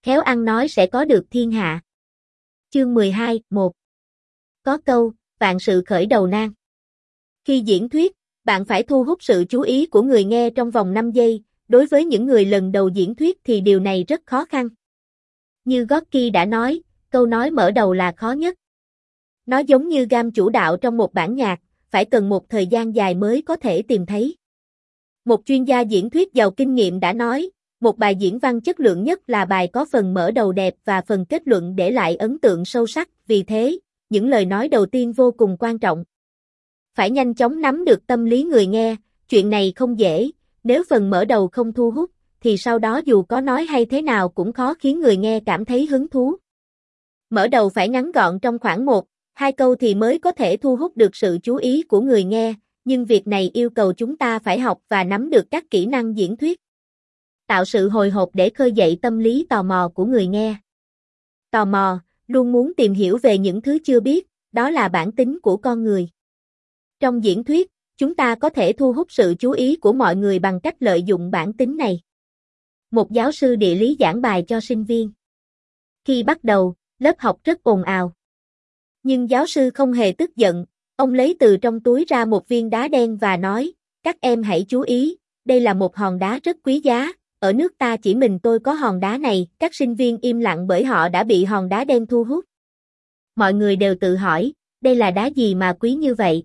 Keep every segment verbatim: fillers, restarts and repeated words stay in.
khéo ăn nói sẽ có được thiên hạ. Chương mười hai, một. Có câu, vạn sự khởi đầu nan. Khi diễn thuyết, bạn phải thu hút sự chú ý của người nghe trong vòng năm giây, đối với những người lần đầu diễn thuyết thì điều này rất khó khăn. Như Gorky đã nói, câu nói mở đầu là khó nhất. Nó giống như gam chủ đạo trong một bản nhạc, phải cần một thời gian dài mới có thể tìm thấy. Một chuyên gia diễn thuyết giàu kinh nghiệm đã nói, một bài diễn văn chất lượng nhất là bài có phần mở đầu đẹp và phần kết luận để lại ấn tượng sâu sắc, vì thế, những lời nói đầu tiên vô cùng quan trọng. Phải nhanh chóng nắm được tâm lý người nghe, chuyện này không dễ, nếu phần mở đầu không thu hút, thì sau đó dù có nói hay thế nào cũng khó khiến người nghe cảm thấy hứng thú. Mở đầu phải ngắn gọn trong khoảng một, hai câu thì mới có thể thu hút được sự chú ý của người nghe, nhưng việc này yêu cầu chúng ta phải học và nắm được các kỹ năng diễn thuyết. Tạo sự hồi hộp để khơi dậy tâm lý tò mò của người nghe. Tò mò, luôn muốn tìm hiểu về những thứ chưa biết, đó là bản tính của con người. Trong diễn thuyết, chúng ta có thể thu hút sự chú ý của mọi người bằng cách lợi dụng bản tính này. Một giáo sư địa lý giảng bài cho sinh viên. Khi bắt đầu, lớp học rất ồn ào. Nhưng giáo sư không hề tức giận, ông lấy từ trong túi ra một viên đá đen và nói, các em hãy chú ý, đây là một hòn đá rất quý giá, ở nước ta chỉ mình tôi có hòn đá này, các sinh viên im lặng bởi họ đã bị hòn đá đen thu hút. Mọi người đều tự hỏi, đây là đá gì mà quý như vậy?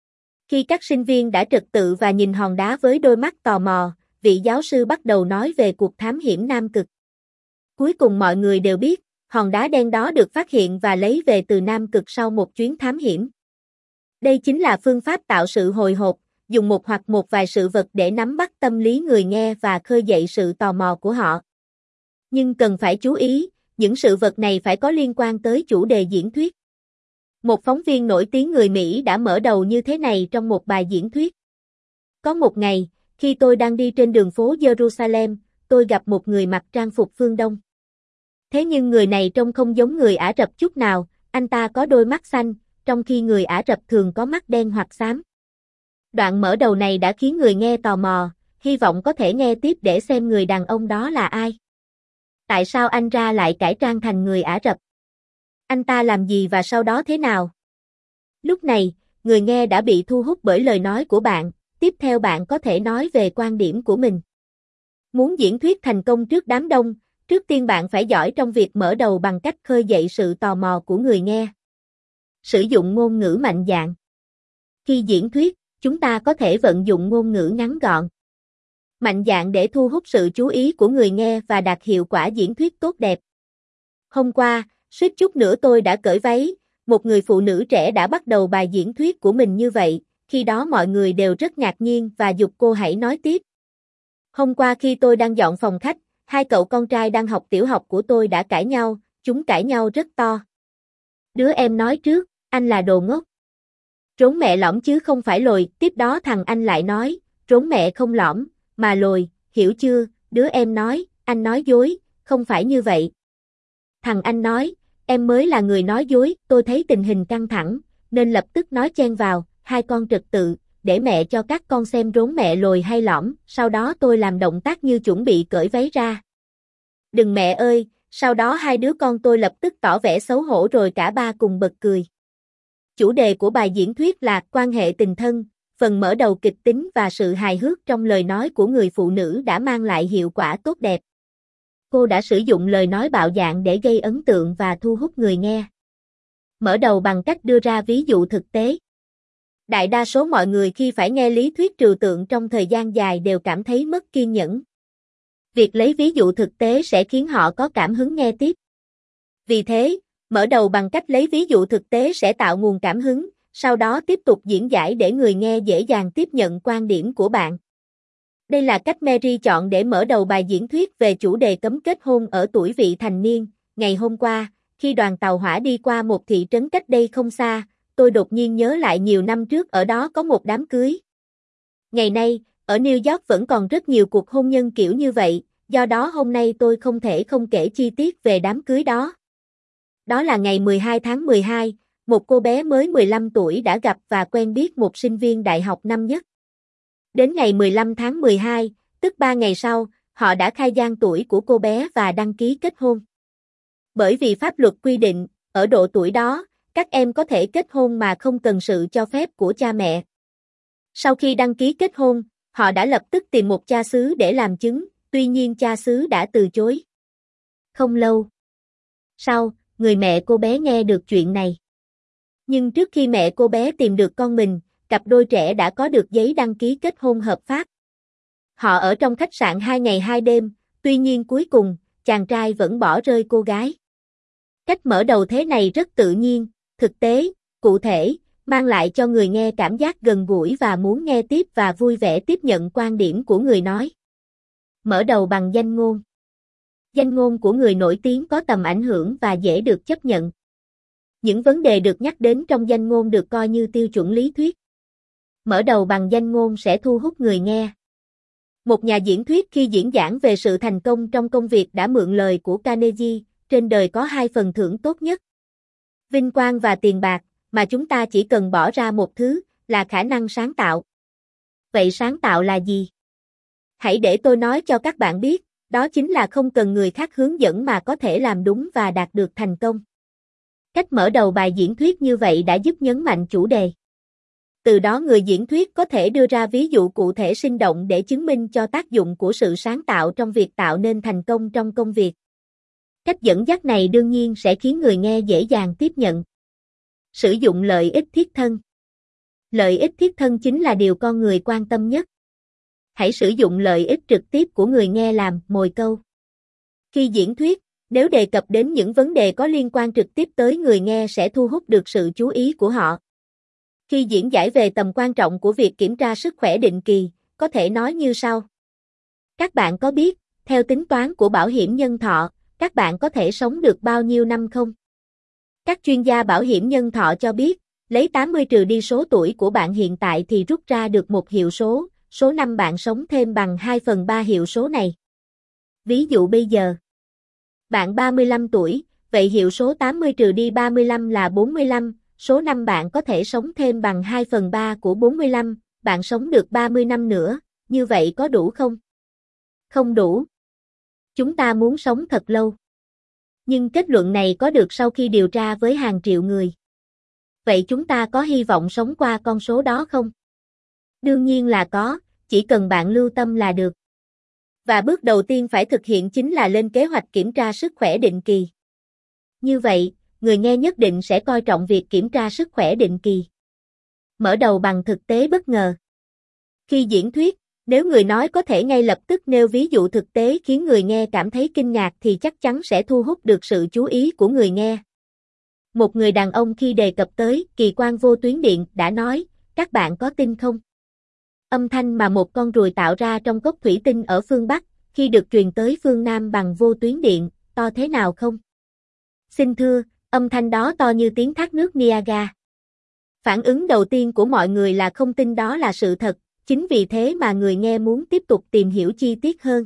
Khi các sinh viên đã trật tự và nhìn hòn đá với đôi mắt tò mò, vị giáo sư bắt đầu nói về cuộc thám hiểm Nam Cực. Cuối cùng mọi người đều biết, hòn đá đen đó được phát hiện và lấy về từ Nam Cực sau một chuyến thám hiểm. Đây chính là phương pháp tạo sự hồi hộp, dùng một hoặc một vài sự vật để nắm bắt tâm lý người nghe và khơi dậy sự tò mò của họ. Nhưng cần phải chú ý, những sự vật này phải có liên quan tới chủ đề diễn thuyết. Một phóng viên nổi tiếng người Mỹ đã mở đầu như thế này trong một bài diễn thuyết. Có một ngày, khi tôi đang đi trên đường phố Jerusalem, tôi gặp một người mặc trang phục phương Đông. Thế nhưng người này trông không giống người Ả Rập chút nào, anh ta có đôi mắt xanh, trong khi người Ả Rập thường có mắt đen hoặc xám. Đoạn mở đầu này đã khiến người nghe tò mò, hy vọng có thể nghe tiếp để xem người đàn ông đó là ai. Tại sao anh ra lại cải trang thành người Ả Rập? Anh ta làm gì và sau đó thế nào? Lúc này, người nghe đã bị thu hút bởi lời nói của bạn, tiếp theo bạn có thể nói về quan điểm của mình. Muốn diễn thuyết thành công trước đám đông, trước tiên bạn phải giỏi trong việc mở đầu bằng cách khơi dậy sự tò mò của người nghe. Sử dụng ngôn ngữ mạnh dạn. Khi diễn thuyết, chúng ta có thể vận dụng ngôn ngữ ngắn gọn, mạnh dạn để thu hút sự chú ý của người nghe và đạt hiệu quả diễn thuyết tốt đẹp. Hôm qua, suýt chút nữa tôi đã cởi váy, một người phụ nữ trẻ đã bắt đầu bài diễn thuyết của mình như vậy, khi đó mọi người đều rất ngạc nhiên và giục cô hãy nói tiếp. Hôm qua khi tôi đang dọn phòng khách, hai cậu con trai đang học tiểu học của tôi đã cãi nhau, chúng cãi nhau rất to. Đứa em nói trước, anh là đồ ngốc. Trốn mẹ lõm chứ không phải lồi, tiếp đó thằng anh lại nói, trốn mẹ không lõm, mà lồi, hiểu chưa, đứa em nói, anh nói dối, không phải như vậy. Thằng anh nói, em mới là người nói dối, tôi thấy tình hình căng thẳng, nên lập tức nói chen vào, hai con trật tự, để mẹ cho các con xem rốn mẹ lồi hay lõm, sau đó tôi làm động tác như chuẩn bị cởi váy ra. Đừng mẹ ơi, sau đó hai đứa con tôi lập tức tỏ vẻ xấu hổ rồi cả ba cùng bật cười. Chủ đề của bài diễn thuyết là quan hệ tình thân, phần mở đầu kịch tính và sự hài hước trong lời nói của người phụ nữ đã mang lại hiệu quả tốt đẹp. Cô đã sử dụng lời nói bạo dạn để gây ấn tượng và thu hút người nghe. Mở đầu bằng cách đưa ra ví dụ thực tế. Đại đa số mọi người khi phải nghe lý thuyết trừu tượng trong thời gian dài đều cảm thấy mất kiên nhẫn. Việc lấy ví dụ thực tế sẽ khiến họ có cảm hứng nghe tiếp. Vì thế, mở đầu bằng cách lấy ví dụ thực tế sẽ tạo nguồn cảm hứng, sau đó tiếp tục diễn giải để người nghe dễ dàng tiếp nhận quan điểm của bạn. Đây là cách Mary chọn để mở đầu bài diễn thuyết về chủ đề cấm kết hôn ở tuổi vị thành niên. Ngày hôm qua, khi đoàn tàu hỏa đi qua một thị trấn cách đây không xa, tôi đột nhiên nhớ lại nhiều năm trước ở đó có một đám cưới. Ngày nay, ở New York vẫn còn rất nhiều cuộc hôn nhân kiểu như vậy, do đó hôm nay tôi không thể không kể chi tiết về đám cưới đó. Đó là ngày mười hai tháng mười hai, một cô bé mới mười lăm tuổi đã gặp và quen biết một sinh viên đại học năm nhất. Đến ngày mười lăm tháng mười hai, tức ba ngày sau, họ đã khai gian tuổi của cô bé và đăng ký kết hôn. Bởi vì pháp luật quy định, ở độ tuổi đó, các em có thể kết hôn mà không cần sự cho phép của cha mẹ. Sau khi đăng ký kết hôn, họ đã lập tức tìm một cha xứ để làm chứng, tuy nhiên cha xứ đã từ chối. Không lâu sau, người mẹ cô bé nghe được chuyện này. Nhưng trước khi mẹ cô bé tìm được con mình, cặp đôi trẻ đã có được giấy đăng ký kết hôn hợp pháp. Họ ở trong khách sạn hai ngày hai đêm, tuy nhiên cuối cùng, chàng trai vẫn bỏ rơi cô gái. Cách mở đầu thế này rất tự nhiên, thực tế, cụ thể, mang lại cho người nghe cảm giác gần gũi và muốn nghe tiếp và vui vẻ tiếp nhận quan điểm của người nói. Mở đầu bằng danh ngôn. Danh ngôn của người nổi tiếng có tầm ảnh hưởng và dễ được chấp nhận. Những vấn đề được nhắc đến trong danh ngôn được coi như tiêu chuẩn lý thuyết. Mở đầu bằng danh ngôn sẽ thu hút người nghe. Một nhà diễn thuyết khi diễn giảng về sự thành công trong công việc đã mượn lời của Carnegie, trên đời có hai phần thưởng tốt nhất. Vinh quang và tiền bạc, mà chúng ta chỉ cần bỏ ra một thứ, là khả năng sáng tạo. Vậy sáng tạo là gì? Hãy để tôi nói cho các bạn biết, đó chính là không cần người khác hướng dẫn mà có thể làm đúng và đạt được thành công. Cách mở đầu bài diễn thuyết như vậy đã giúp nhấn mạnh chủ đề. Từ đó người diễn thuyết có thể đưa ra ví dụ cụ thể sinh động để chứng minh cho tác dụng của sự sáng tạo trong việc tạo nên thành công trong công việc. Cách dẫn dắt này đương nhiên sẽ khiến người nghe dễ dàng tiếp nhận. Sử dụng lợi ích thiết thân. Lợi ích thiết thân chính là điều con người quan tâm nhất. Hãy sử dụng lợi ích trực tiếp của người nghe làm mồi câu. Khi diễn thuyết, nếu đề cập đến những vấn đề có liên quan trực tiếp tới người nghe sẽ thu hút được sự chú ý của họ. Khi diễn giải về tầm quan trọng của việc kiểm tra sức khỏe định kỳ, có thể nói như sau. Các bạn có biết, theo tính toán của bảo hiểm nhân thọ, các bạn có thể sống được bao nhiêu năm không? Các chuyên gia bảo hiểm nhân thọ cho biết, lấy tám mươi trừ đi số tuổi của bạn hiện tại thì rút ra được một hiệu số, số năm bạn sống thêm bằng hai phần ba hiệu số này. Ví dụ bây giờ, bạn ba mươi lăm tuổi, vậy hiệu số tám mươi trừ đi ba mươi lăm là bốn mươi lăm, số năm bạn có thể sống thêm bằng hai phần ba của bốn mươi lăm, bạn sống được ba mươi năm nữa, như vậy có đủ không? Không đủ. Chúng ta muốn sống thật lâu. Nhưng kết luận này có được sau khi điều tra với hàng triệu người. Vậy chúng ta có hy vọng sống qua con số đó không? Đương nhiên là có, chỉ cần bạn lưu tâm là được. Và bước đầu tiên phải thực hiện chính là lên kế hoạch kiểm tra sức khỏe định kỳ. Như vậy, người nghe nhất định sẽ coi trọng việc kiểm tra sức khỏe định kỳ. Mở đầu bằng thực tế bất ngờ. Khi diễn thuyết, nếu người nói có thể ngay lập tức nêu ví dụ thực tế khiến người nghe cảm thấy kinh ngạc thì chắc chắn sẽ thu hút được sự chú ý của người nghe. Một người đàn ông khi đề cập tới kỳ quan vô tuyến điện đã nói, các bạn có tin không? Âm thanh mà một con ruồi tạo ra trong cốc thủy tinh ở phương Bắc, khi được truyền tới phương Nam bằng vô tuyến điện, to thế nào không? Xin thưa, âm thanh đó to như tiếng thác nước Niagara. Phản ứng đầu tiên của mọi người là không tin đó là sự thật, chính vì thế mà người nghe muốn tiếp tục tìm hiểu chi tiết hơn.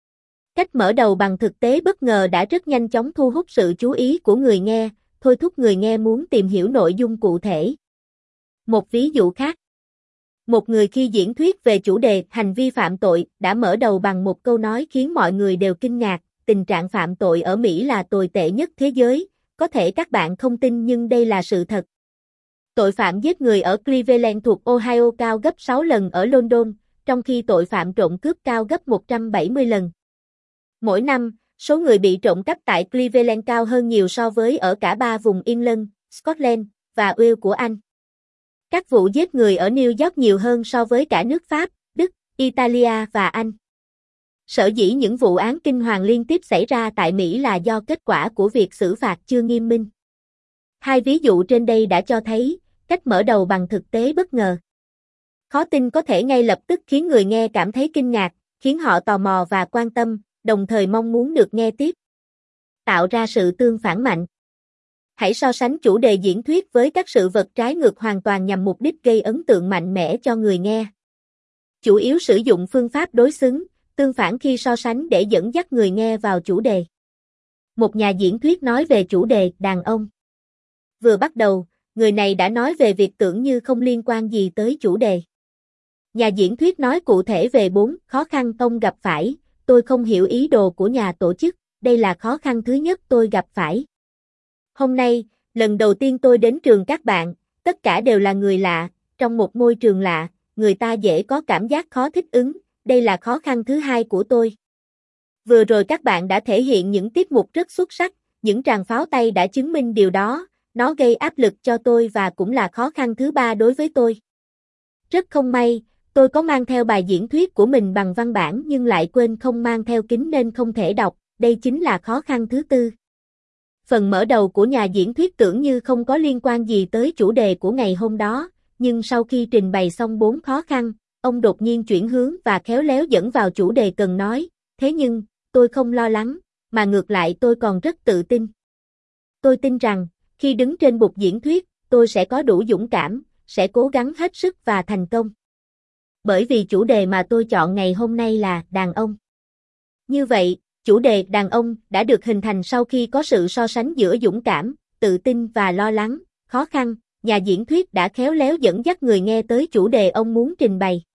Cách mở đầu bằng thực tế bất ngờ đã rất nhanh chóng thu hút sự chú ý của người nghe, thôi thúc người nghe muốn tìm hiểu nội dung cụ thể. Một ví dụ khác. Một người khi diễn thuyết về chủ đề hành vi phạm tội đã mở đầu bằng một câu nói khiến mọi người đều kinh ngạc, tình trạng phạm tội ở Mỹ là tồi tệ nhất thế giới, có thể các bạn không tin nhưng đây là sự thật. Tội phạm giết người ở Cleveland thuộc Ohio cao gấp sáu lần ở London, trong khi tội phạm trộm cướp cao gấp một trăm bảy mươi lần. Mỗi năm, số người bị trộm cắp tại Cleveland cao hơn nhiều so với ở cả ba vùng England, Scotland và Wales của Anh. Các vụ giết người ở New York nhiều hơn so với cả nước Pháp, Đức, Italia và Anh. Sở dĩ những vụ án kinh hoàng liên tiếp xảy ra tại Mỹ là do kết quả của việc xử phạt chưa nghiêm minh. Hai ví dụ trên đây đã cho thấy, cách mở đầu bằng thực tế bất ngờ. Khó tin có thể ngay lập tức khiến người nghe cảm thấy kinh ngạc, khiến họ tò mò và quan tâm, đồng thời mong muốn được nghe tiếp. Tạo ra sự tương phản mạnh. Hãy so sánh chủ đề diễn thuyết với các sự vật trái ngược hoàn toàn nhằm mục đích gây ấn tượng mạnh mẽ cho người nghe. Chủ yếu sử dụng phương pháp đối xứng, tương phản khi so sánh để dẫn dắt người nghe vào chủ đề. Một nhà diễn thuyết nói về chủ đề đàn ông. Vừa bắt đầu, người này đã nói về việc tưởng như không liên quan gì tới chủ đề. Nhà diễn thuyết nói cụ thể về bốn khó khăn ông gặp phải, tôi không hiểu ý đồ của nhà tổ chức, đây là khó khăn thứ nhất tôi gặp phải. Hôm nay, lần đầu tiên tôi đến trường các bạn, tất cả đều là người lạ, trong một môi trường lạ, người ta dễ có cảm giác khó thích ứng, đây là khó khăn thứ hai của tôi. Vừa rồi các bạn đã thể hiện những tiết mục rất xuất sắc, những tràng pháo tay đã chứng minh điều đó, nó gây áp lực cho tôi và cũng là khó khăn thứ ba đối với tôi. Rất không may, tôi có mang theo bài diễn thuyết của mình bằng văn bản nhưng lại quên không mang theo kính nên không thể đọc, đây chính là khó khăn thứ tư. Phần mở đầu của nhà diễn thuyết tưởng như không có liên quan gì tới chủ đề của ngày hôm đó, nhưng sau khi trình bày xong bốn khó khăn, ông đột nhiên chuyển hướng và khéo léo dẫn vào chủ đề cần nói, thế nhưng, tôi không lo lắng, mà ngược lại tôi còn rất tự tin. Tôi tin rằng, khi đứng trên bục diễn thuyết, tôi sẽ có đủ dũng cảm, sẽ cố gắng hết sức và thành công. Bởi vì chủ đề mà tôi chọn ngày hôm nay là đàn ông. Như vậy, chủ đề đàn ông đã được hình thành sau khi có sự so sánh giữa dũng cảm, tự tin và lo lắng, khó khăn, nhà diễn thuyết đã khéo léo dẫn dắt người nghe tới chủ đề ông muốn trình bày.